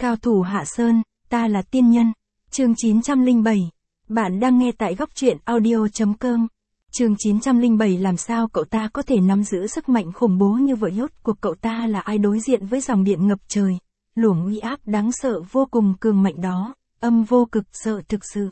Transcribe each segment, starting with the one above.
Cao thủ Hạ Sơn, ta là tiên nhân. Chương 907. Bạn đang nghe tại góc truyện audio.com. Chương 907 làm sao cậu ta có thể nắm giữ sức mạnh khủng bố như vậy, rốt cuộc cậu ta là ai đối diện với dòng điện ngập trời, luồng uy áp đáng sợ vô cùng cường mạnh đó, Âm Vô Cực sợ thực sự.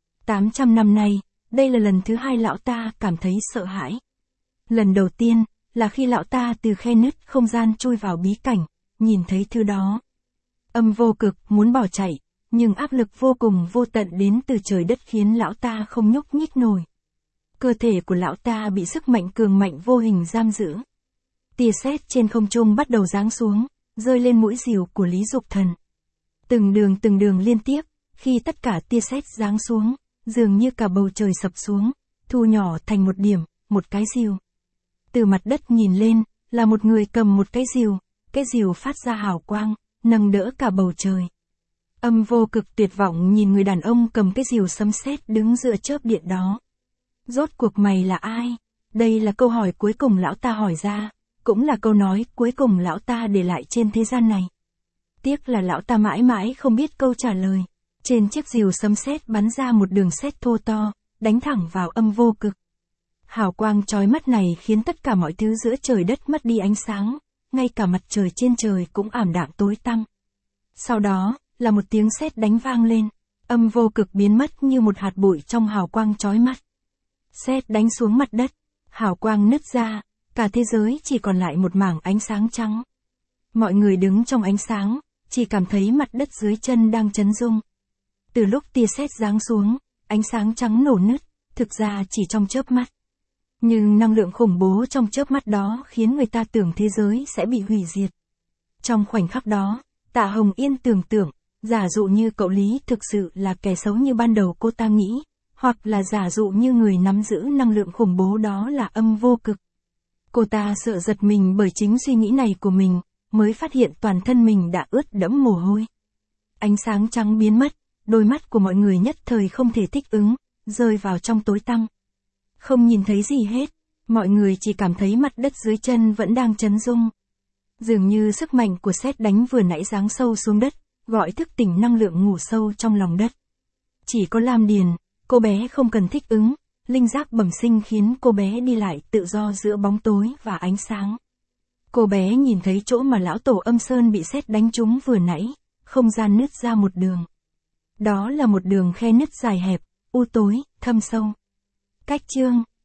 800 năm nay, đây là lần thứ hai lão ta cảm thấy sợ hãi. Lần đầu tiên, là khi lão ta từ khe nứt không gian chui vào bí cảnh, nhìn thấy thứ đó. Âm Vô Cực muốn bỏ chạy, nhưng áp lực vô cùng vô tận đến từ trời đất khiến lão ta không nhúc nhích nổi. Cơ thể của lão ta bị sức mạnh cường mạnh vô hình giam giữ. Tia sét trên không trung bắt đầu giáng xuống, rơi lên mũi rìu của Lý Dục Thần. Từng đường liên tiếp, khi tất cả tia sét giáng xuống, dường như cả bầu trời sập xuống, thu nhỏ thành một điểm, một cái rìu. Từ mặt đất nhìn lên, là một người cầm một cái rìu phát ra hào quang, nâng đỡ cả bầu trời. Âm Vô Cực tuyệt vọng nhìn người đàn ông cầm cái rìu sấm sét đứng giữa chớp điện đó. Rốt cuộc mày là ai? Đây là câu hỏi cuối cùng lão ta hỏi ra, cũng là câu nói cuối cùng lão ta để lại trên thế gian này. Tiếc là lão ta mãi mãi không biết câu trả lời. Trên chiếc rìu sấm sét bắn ra một đường sét thô to, đánh thẳng vào Âm Vô Cực. Hào quang chói mắt này khiến tất cả mọi thứ giữa trời đất mất đi ánh sáng, ngay cả mặt trời trên trời cũng ảm đạm tối tăm. Sau đó, là một tiếng sét đánh vang lên, Âm Vô Cực biến mất như một hạt bụi trong hào quang chói mắt. Sét đánh xuống mặt đất, hào quang nứt ra, cả thế giới chỉ còn lại một mảng ánh sáng trắng. Mọi người đứng trong ánh sáng, chỉ cảm thấy mặt đất dưới chân đang chấn rung. Từ lúc tia sét giáng xuống, ánh sáng trắng nổ nứt, thực ra chỉ trong chớp mắt. Nhưng năng lượng khủng bố trong chớp mắt đó khiến người ta tưởng thế giới sẽ bị hủy diệt. Trong khoảnh khắc đó, Tạ Hồng Yên tưởng tượng, giả dụ như cậu Lý thực sự là kẻ xấu như ban đầu cô ta nghĩ, hoặc là giả dụ như người nắm giữ năng lượng khủng bố đó là Âm Vô Cực. Cô ta sợ giật mình bởi chính suy nghĩ này của mình, mới phát hiện toàn thân mình đã ướt đẫm mồ hôi. Ánh sáng trắng biến mất, đôi mắt của mọi người nhất thời không thể thích ứng, rơi vào trong tối tăm. Không nhìn thấy gì hết, mọi người chỉ cảm thấy mặt đất dưới chân vẫn đang chấn rung. Dường như sức mạnh của sét đánh vừa nãy giáng sâu xuống đất, gọi thức tỉnh năng lượng ngủ sâu trong lòng đất. Chỉ có Lam Điền, cô bé không cần thích ứng, linh giác bẩm sinh khiến cô bé đi lại tự do giữa bóng tối và ánh sáng. Cô bé nhìn thấy chỗ mà lão tổ Âm Sơn bị sét đánh trúng vừa nãy, không gian nứt ra một đường. Đó là một đường khe nứt dài hẹp, u tối, thâm sâu. Cách chương